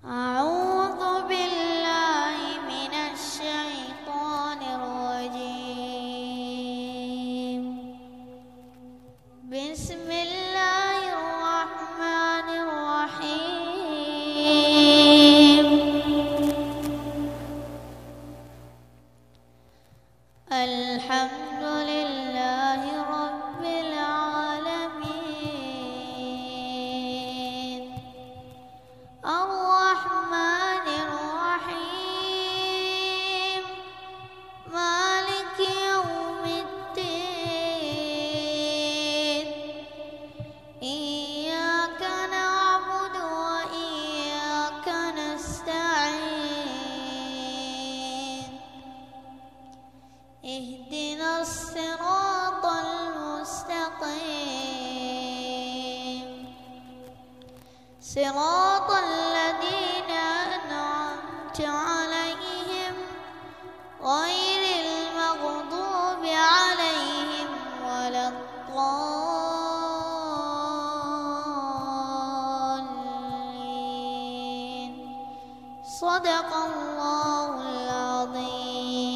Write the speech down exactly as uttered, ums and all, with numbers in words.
أعوذ بالله من الشيطان الرجيم. بسم الله الرحمن الرحيم. الحمد لله رب العالمين. الرحمن الرحيم. مالك يوم الدين. إياك نعبد وإياك نستعين. اهدنا الصراط المستقيم، صراط الذين أنعمت عليهم غير المغضوب عليهم ولا الضالين. صدق الله العظيم.